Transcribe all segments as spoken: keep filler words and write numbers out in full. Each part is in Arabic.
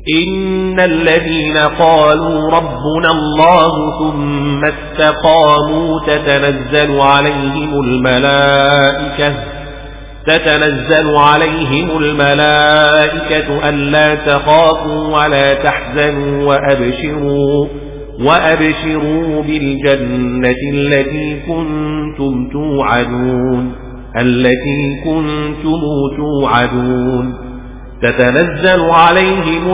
إن الذين قالوا ربنا الله ثم استقاموا تتنزل عليهم الملائكة تتنزل عليهم الملائكة ألا تخافوا ولا تحزنوا وأبشروا وأبشروا بالجنة التي كنتم توعدون التي كنتم توعدون تتنزل عليهم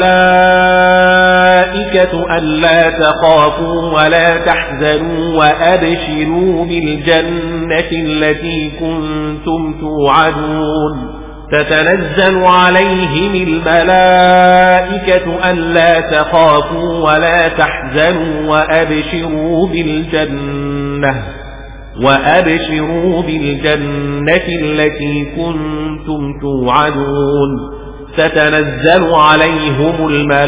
الملائكة ألا تخافوا ولا تحزنوا وأبشروا بالجنة التي كنتم توعدون تتنزل عليهم الملائكة ألا تخافوا ولا تحزنوا وأبشروا بالجنة وأبشروا بالجنة التي كنتم توعدون تتنزل عليهم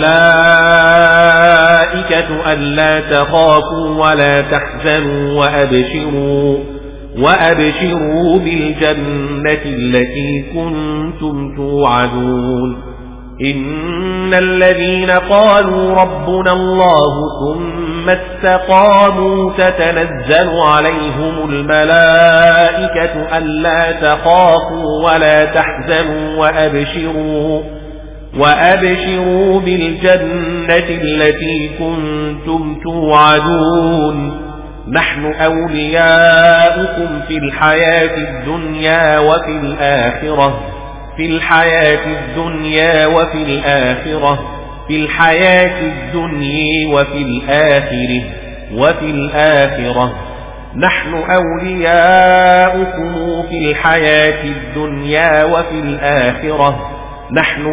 الملائكة ألا تخافوا ولا تحزنوا وأبشروا وأبشروا بالجنة التي كنتم توعدون إن الذين قالوا ربنا الله ثم استقاموا تتنزل عليهم الملائكة ألا تخافوا ولا تحزنوا وأبشروا وأبشروا بالجنة التي كنتم توعدون نحن أولياؤكم في الحياة الدنيا وفي الآخرة في الحياة الدنيا وفي الآخرة في الحياة الدنيا وفي الآخرة وفي الآخرة نحن أولياؤكم في الحياة الدنيا وفي الآخرة نحن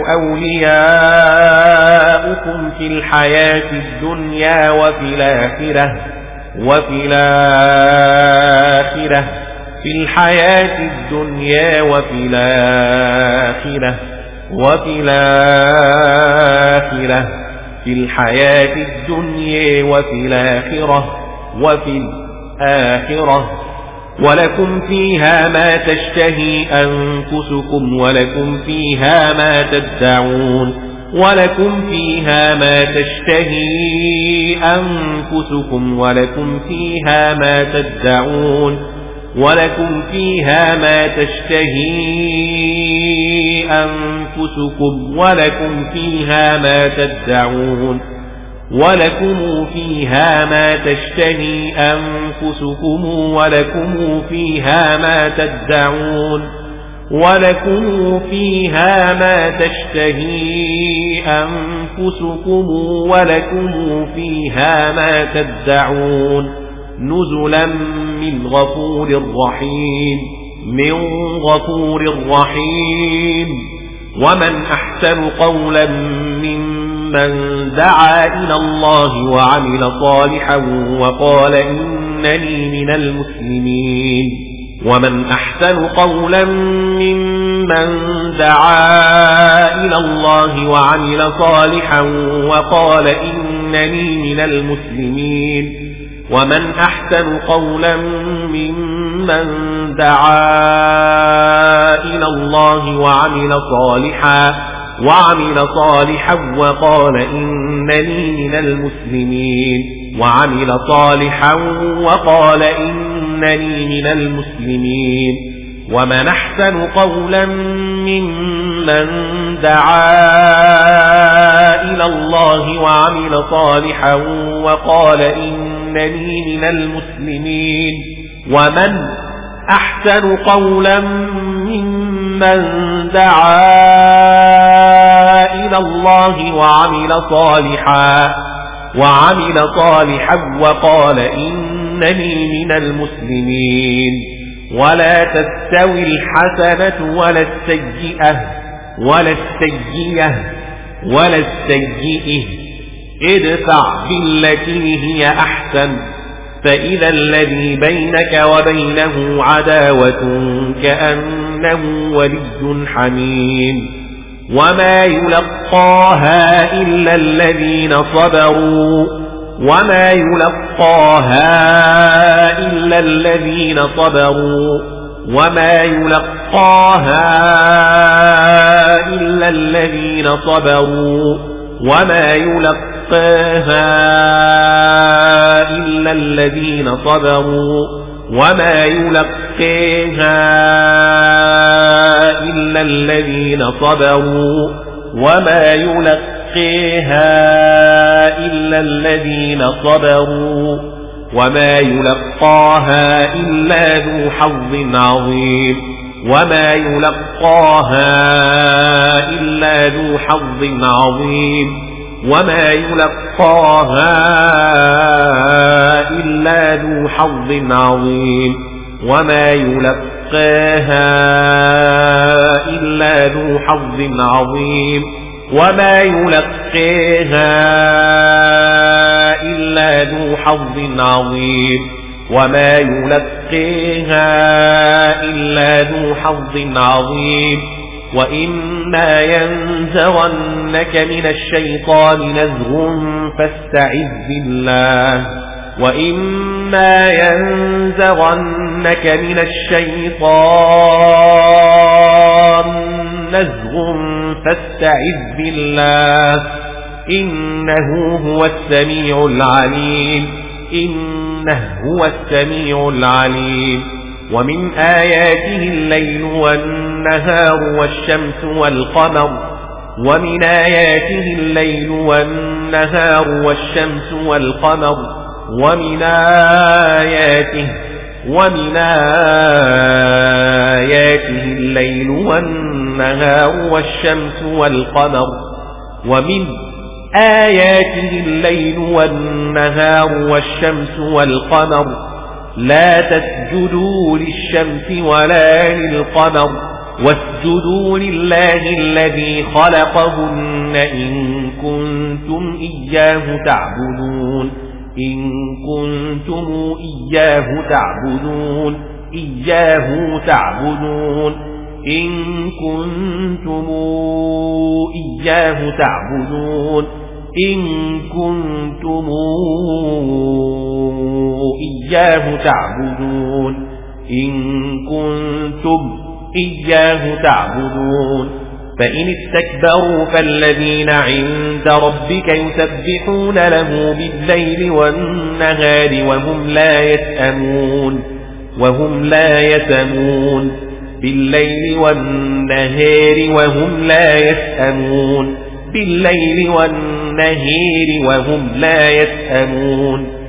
أولياؤكم في الحياة الدنيا وفي الآخرة وفي الآخرة في الحياة الدنيا وفي الآخرة وفي الآخرة في الحياة الدنيا وفي الآخرة وفي الآخرة ولكم فيها ما تشتهي أنفسكم ولكم فيها ما تدعون ولكم فيها ما تشتهي أنفسكم ولكم فيها ما تدعون ولكم فيها ما تشتهي أنفسكم ولكم فيها ما تدعون ولكم فيها ما تشتهي أنفسكم ولكم فيها ما تدعون ولكم فيها ما تشتهي أنفسكم ولكم فيها ما تدعون نزلا من غفور رحيم من غفور رحيم ومن أحسن قولا ممن دعا إلى الله وعمل صالحا وقال إنني من المسلمين ومن أحسن قولا ممن دعا إلى الله وعمل صالحا وقال إنني من المسلمين ومن أحسن قولا ممن دعا إلى الله وعمل صالحا وعمل صالحا وقال إنني من المسلمين وعمل صالحا وقال إنني من المسلمين ومن أحسن قولا ممن دعا إلى الله وعمل صالحا وقال إنني من المسلمين ومن أحسن قولا ممن دعا إلى الله وعمل صالحا وعمل صالحا وقال إنني من المسلمين ولا تستوي الحسنة ولا السيئة ولا السيئة ولا السيئة ادفع بالتي هي أحسن فإذا الذي بينك وبينه عداوة كأنه ولي حميم وما يلقاها إلا الذين صبروا وما يلقاها إلا الذين صبروا وما يلقاها إلا الذين صبروا وما يلقاها إلا الذين صبروا وما يلقاها إلا الذين صبروا وما يلقاها إلا الذين صبروا وما يلقاها إلا ذو حظ عظيم وما يلقاها إلا ذو حظ عظيم وما يلقاها إلا ذو حظ عظيم وما يلقاها إلا ذو حظ عظيم وما يلقاها إلا ذو حظ عظيم وما يلقاها إلا ذو حظ عظيم وإما ينزغنك من الشيطان نزغ فاستعذ بالله وإما ينزغنك من الشيطان نزغ فاستعذ بالله إنه هو السميع العليم إنه هو السميع العليم ومن آياته الليل والنهار والشمس والقمر ومن آياته الليل والنهار والشمس والقمر ومن آياته ومن آياته الليل والنهار والشمس والقمر ومن آياته الليل والنهار والشمس والقمر لا تسجدوا للشمس ولا للقمر واسجدوا لله الذي خلقهن إن كنتم إياه تعبدون إن كنتم إياه تعبدون إياه تعبدون إن كنتم إياه تعبدون إن كنتم إياه تعبدون إن كنتم إياه تعبدون فإن استكبروا فالذين عند ربك يسبحون له بالليل والنهار وهم لا يسأمون وهم لا يسأمون بالليل والنهار وهم لا يسأمون بالليل والنهار وهم لا يسأمون